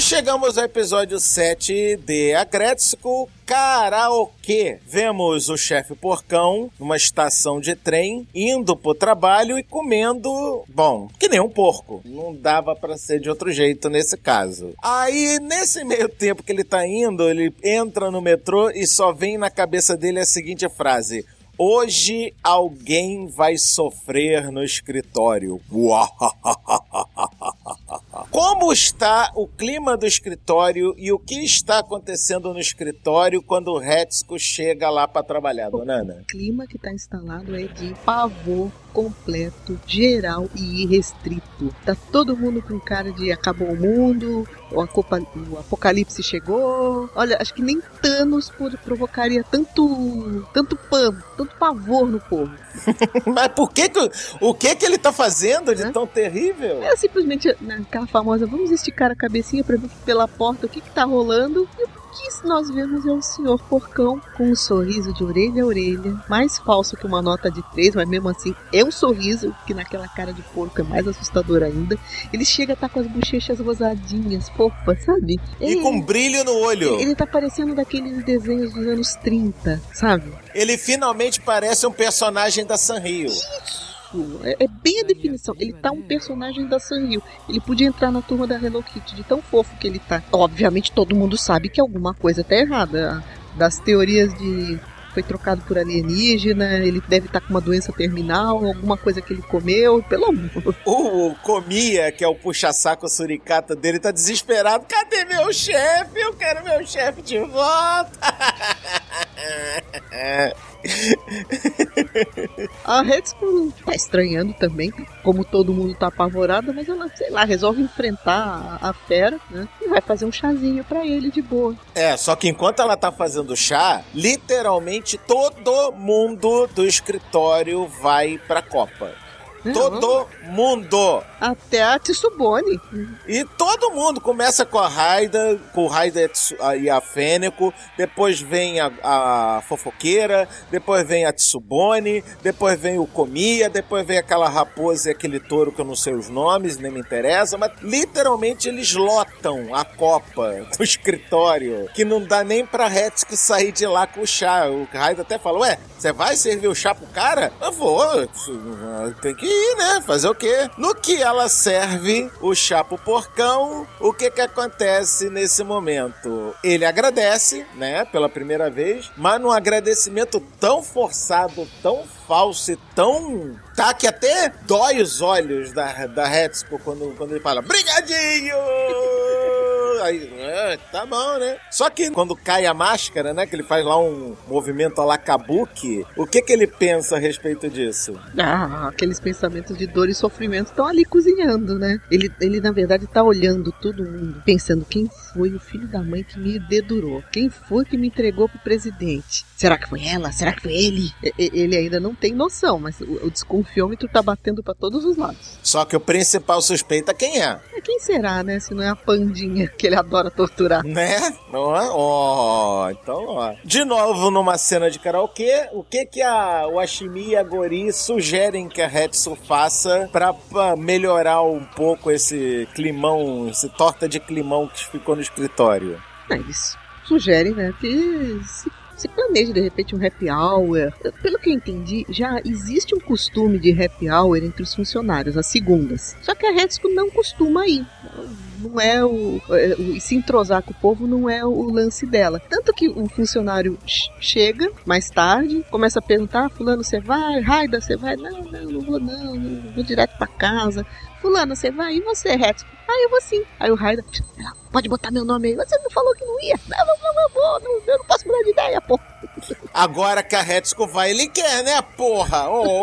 chegamos ao episódio 7 de Agretsuko Karaokê. Vemos o chefe porcão numa estação de trem, indo pro trabalho e comendo, bom, que nem um porco. Não dava pra ser de outro jeito nesse caso. Aí, nesse meio tempo que ele tá indo, ele entra no metrô e só vem na cabeça dele a seguinte frase: hoje alguém vai sofrer no escritório. Como está o clima do escritório e o que está acontecendo no escritório quando o Retsuko chega lá para trabalhar, dona Ana? O clima que está instalado é de pavor completo, geral e irrestrito. Tá todo mundo com cara de acabou o mundo, o apocalipse chegou. Olha, acho que nem Thanos provocaria tanto pavor no povo. Mas por que o que ele tá fazendo de tão terrível? É simplesmente aquela famosa, vamos esticar a cabecinha pra ver pela porta o que tá rolando. E o que nós vemos é o senhor porcão com um sorriso de orelha a orelha, mais falso que uma nota de 3, mas mesmo assim é um sorriso, que naquela cara de porco é mais assustador ainda. Ele chega a estar com as bochechas rosadinhas, fofas, sabe? E com brilho no olho. Ele tá parecendo daqueles desenhos dos anos 30, sabe? Ele finalmente parece um personagem da Sanrio. Isso! É bem a definição. Ele tá um personagem da Sanrio. Ele podia entrar na turma da Hello Kitty, de tão fofo que ele tá. Obviamente todo mundo sabe que alguma coisa tá errada. Das teorias de foi trocado por alienígena, ele deve estar com uma doença terminal, alguma coisa que ele comeu, pelo amor. O Comia, que é o puxa-saco suricata dele, tá desesperado. Cadê meu chefe? Eu quero meu chefe de volta. A Retsuko tá estranhando também, como todo mundo tá apavorado, mas ela, sei lá, resolve enfrentar a fera, né? E vai fazer um chazinho pra ele de boa. Só que enquanto ela tá fazendo chá, literalmente todo mundo do escritório vai pra Copa. Todo mundo. Até a Tsubone. E todo mundo começa com a Raida, e a Fênico, depois vem a fofoqueira, depois vem a Tsubone, depois vem o Komiya, depois vem aquela raposa e aquele touro que eu não sei os nomes, nem me interessa, mas literalmente eles lotam a copa do escritório, que não dá nem pra Retsuko sair de lá com o chá. O Raida até fala, ué, você vai servir o chá pro cara? Eu vou, tem que ir, né? Fazer o quê? No que ela serve o chá pro porcão, o que acontece nesse momento? Ele agradece, né? Pela primeira vez, mas num agradecimento tão forçado, tão falso e tão... Tá, que até dói os olhos da Retsuko quando ele fala brigadinho! Aí, tá bom, né? Só que quando cai a máscara, né? Que ele faz lá um movimento a la kabuki, o que ele pensa a respeito disso? Aqueles pensamentos de dor e sofrimento estão ali cozinhando, né? Ele na verdade tá olhando todo mundo, pensando quem foi o filho da mãe que me dedurou? Quem foi que me entregou pro presidente? Será que foi ela? Será que foi ele? Ele ainda não tem noção, mas o desconfiômetro tá batendo pra todos os lados. Só que o principal suspeita quem é? Quem será, né? Se não é a Pandinha, que ele adora torturar. Né? Não é? Então, de novo, numa cena de karaokê, o que o Ashimi e a Gori sugerem que a Retsu faça pra melhorar um pouco esse climão, esse torta de climão que ficou no escritório? Eles sugerem, né, que se planeje de repente um happy hour. Pelo que eu entendi, já existe um costume de happy hour entre os funcionários, às segundas. Só que a Retsuko não costuma ir. Não é se entrosar com o povo não é o lance dela. Tanto que o funcionário chega mais tarde, começa a perguntar, fulano, você vai? Raida, você vai? Não vou não, vou direto pra casa. Fulano, você vai? E você, Retsuko? Eu vou sim. Aí o Raida, pode botar meu nome aí. Você não falou que não ia? Não, eu vou. Eu não posso mudar de ideia, porra. Agora que a Retsuko vai, ele quer, né, porra?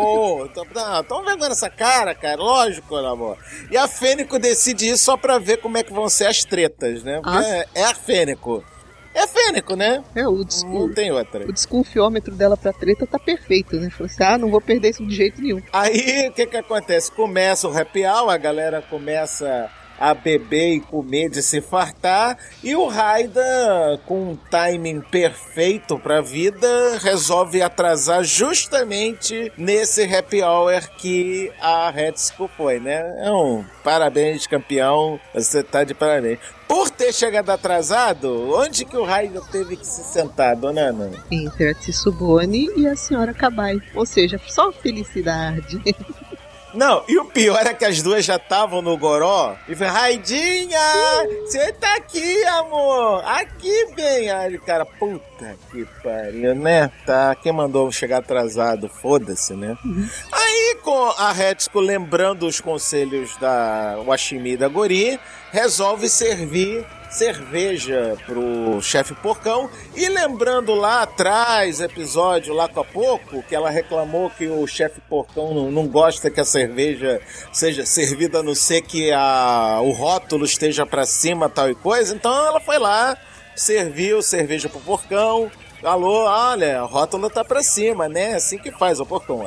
Tão vendo essa cara, cara? Lógico, amor. E a Fênico decide isso só pra ver como é que vão ser as tretas, né? Porque é a Fênico. É Fênico, né? Não tem outra. O desconfiômetro dela pra treta tá perfeito, né? Falou assim, não vou perder isso de jeito nenhum. Aí, o que acontece? Começa o happy hour, a galera começa a beber e comer de se fartar, e o Raida, com um timing perfeito pra vida, resolve atrasar justamente nesse happy hour que a Hetsuko foi, né? Parabéns, campeão, você tá de parabéns. Por ter chegado atrasado, onde que o Raida teve que se sentar, dona Ana? Entre a Tsubone e a senhora Kabai. Ou seja, só felicidade. Não, e o pior é que as duas já estavam no goró e foi, Raidinha, você tá aqui, amor, aqui vem. Aí, cara, puta que pariu, né? Tá, quem mandou chegar atrasado, foda-se, né? Aí, com a Hetsuko lembrando os conselhos da Washimi e da Gori, resolve servir cerveja pro chefe porcão, e lembrando lá atrás, episódio lá com a pouco, que ela reclamou que o chefe porcão não gosta que a cerveja seja servida a não ser que o rótulo esteja pra cima, tal e coisa, então ela foi lá, serviu cerveja pro porcão. Alô, olha, a rótula tá pra cima, né? Assim que faz, o porcão.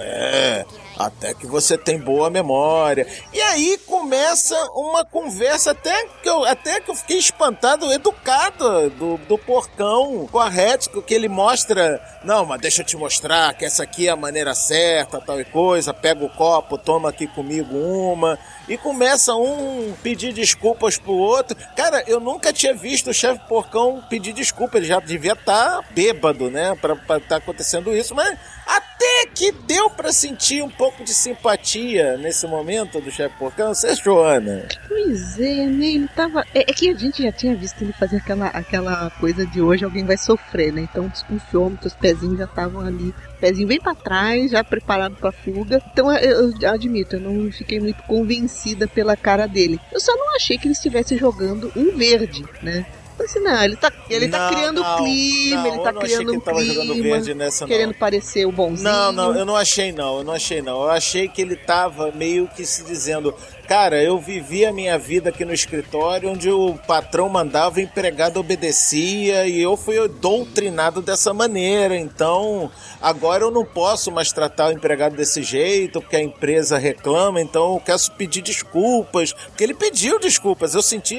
Até que você tem boa memória. E aí começa uma conversa até que eu fiquei espantado, educado do porcão com a Hetsuko, que ele mostra, não, mas deixa eu te mostrar que essa aqui é a maneira certa, tal e coisa, pega o copo, toma aqui comigo uma, e começa um pedir desculpas pro outro. Cara, eu nunca tinha visto o chefe porcão pedir desculpa, ele já devia estar bêbado, né, pra tá acontecendo isso, mas até que deu pra sentir um pouco de simpatia nesse momento do chefe porcão. Você achou, Ana? Pois é, né? Ele tava... É que a gente já tinha visto ele fazer aquela coisa de hoje alguém vai sofrer, né? Então desconfiou, os pezinhos já estavam ali, pezinho bem pra trás, já preparado pra fuga. Então eu admito, eu não fiquei muito convencida pela cara dele. Eu só não achei que ele estivesse jogando um verde, né? Assim, não, ele tá criando clima, ele tá criando um clima, querendo parecer o bonzinho. Não, eu não achei não. Eu achei que ele tava meio que se dizendo, cara, eu vivi a minha vida aqui no escritório onde o patrão mandava, o empregado obedecia e eu fui doutrinado dessa maneira, então agora eu não posso mais tratar o empregado desse jeito porque a empresa reclama, então eu quero pedir desculpas, porque ele pediu desculpas,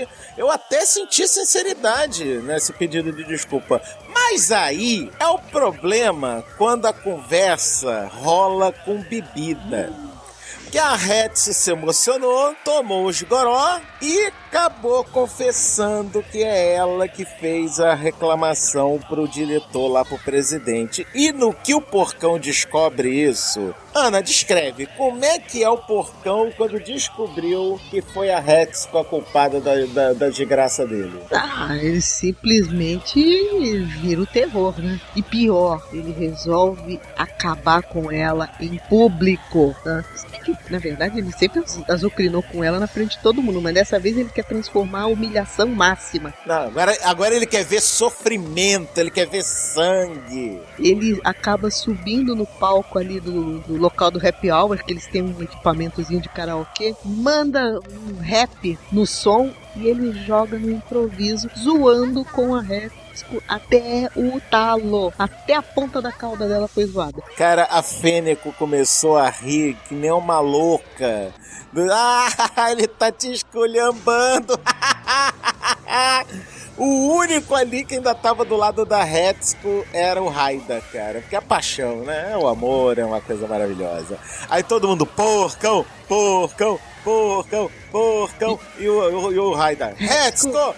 eu até senti sinceridade nesse pedido de desculpa. Mas aí é o problema quando a conversa rola com bebida. Que a Hetsu se emocionou, tomou os goró e acabou confessando que é ela que fez a reclamação pro diretor lá, pro presidente. E no que o porcão descobre isso... Ana, descreve, como é que é o porcão quando descobriu que foi a Hetsuko a culpada da desgraça dele? Ele simplesmente vira o terror, né? E pior, ele resolve acabar com ela em público, né? Na verdade, ele sempre azucrinou com ela na frente de todo mundo, mas dessa vez ele quer transformar a humilhação máxima. Não, agora ele quer ver sofrimento, ele quer ver sangue. Ele acaba subindo no palco ali do local do happy hour, que eles têm um equipamentozinho de karaokê, manda um rap no som e ele joga no improviso, zoando com a Hetsuko até o talo, até a ponta da cauda dela foi zoada. Cara, a Fênico começou a rir que nem uma louca. Ele tá te esculhambando. O único ali que ainda tava do lado da Hetsuko era o Raida, cara. Porque a paixão, né? O amor é uma coisa maravilhosa. Aí todo mundo, porcão. E o Raida, Hetsuko.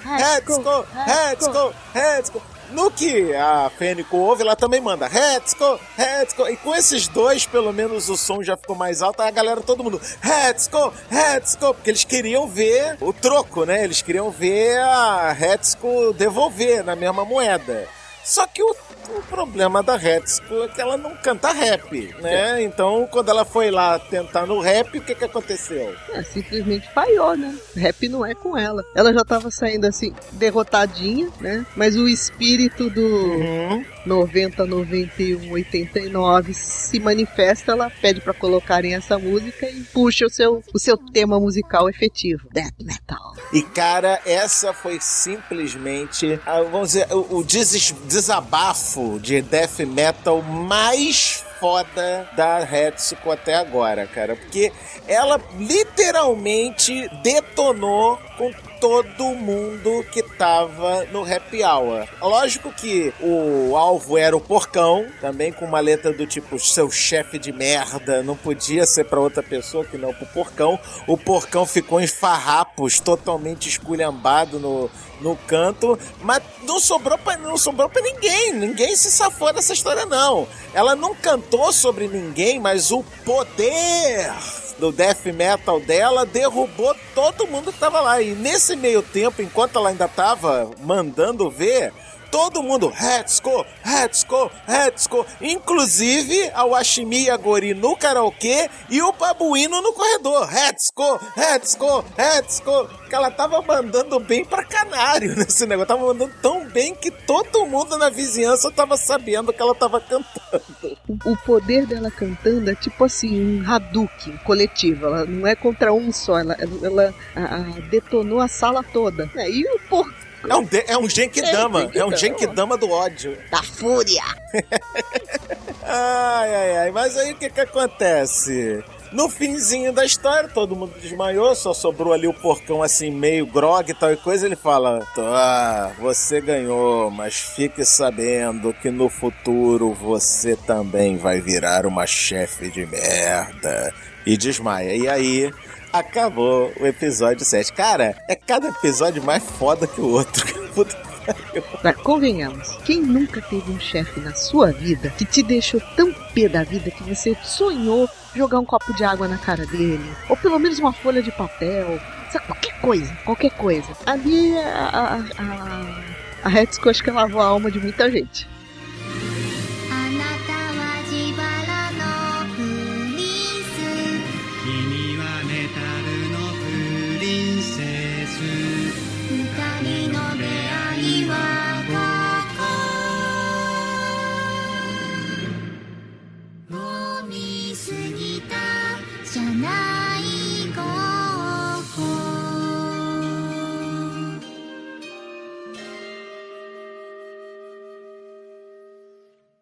No que a Fênico ouve, ela também manda Hetsuko. E com esses dois, pelo menos o som já ficou mais alto. Aí a galera, todo mundo Hetsuko. Porque eles queriam ver o troco, né? Eles queriam ver a Hetsuko devolver na mesma moeda. Só que o problema da Hetsuko é que ela não canta rap, né? Então, quando ela foi lá tentar no rap, o que aconteceu? Simplesmente falhou, né? Rap não é com ela. Ela já tava saindo assim, derrotadinha, né? Mas o espírito 90, 91, 89 se manifesta, ela pede pra colocarem essa música e puxa o seu tema musical efetivo, Death Metal. E cara, essa foi simplesmente, vamos dizer, o desabafo de Death Metal mais foda da Hetsuko até agora, cara, porque ela literalmente detonou com todo mundo que tava no Happy Hour. Lógico que o alvo era o Porcão, também com uma letra do tipo, seu chefe de merda, não podia ser pra outra pessoa que não pro Porcão. O Porcão ficou em farrapos, totalmente esculhambado no canto, mas não sobrou pra ninguém se safou dessa história não. Ela não cantou sobre ninguém, mas o poder do death metal dela derrubou todo mundo que tava lá. E nesse meio tempo, enquanto ela ainda tava mandando ver, todo mundo, Hetsuko, Hetsuko, Hetsuko, inclusive a Washimi Yagori no karaokê e o Babuíno no corredor, Hetsuko, Hetsuko, Hetsuko, que ela tava mandando bem pra canário nesse negócio, tava mandando tão bem que todo mundo na vizinhança tava sabendo que ela tava cantando. O poder dela cantando é tipo assim, um Hadouken coletivo, ela não é contra um só, ela detonou a sala toda. E o porco é um Genkidama. É um Genkidama do ódio. Da fúria. Ai. Mas aí o que acontece? No finzinho da história, todo mundo desmaiou, só sobrou ali o Porcão assim, meio grog e tal e coisa. Ele fala, você ganhou, mas fique sabendo que no futuro você também vai virar uma chefe de merda. E desmaia. E aí acabou o episódio 7. Cara, é cada episódio mais foda que o outro. Puta que pariu. Convenhamos, quem nunca teve um chefe na sua vida que te deixou tão pé da vida que você sonhou jogar um copo de água na cara dele? Ou pelo menos uma folha de papel? Sabe, qualquer coisa. Ali a Hetsuko acho que lavou a alma de muita gente.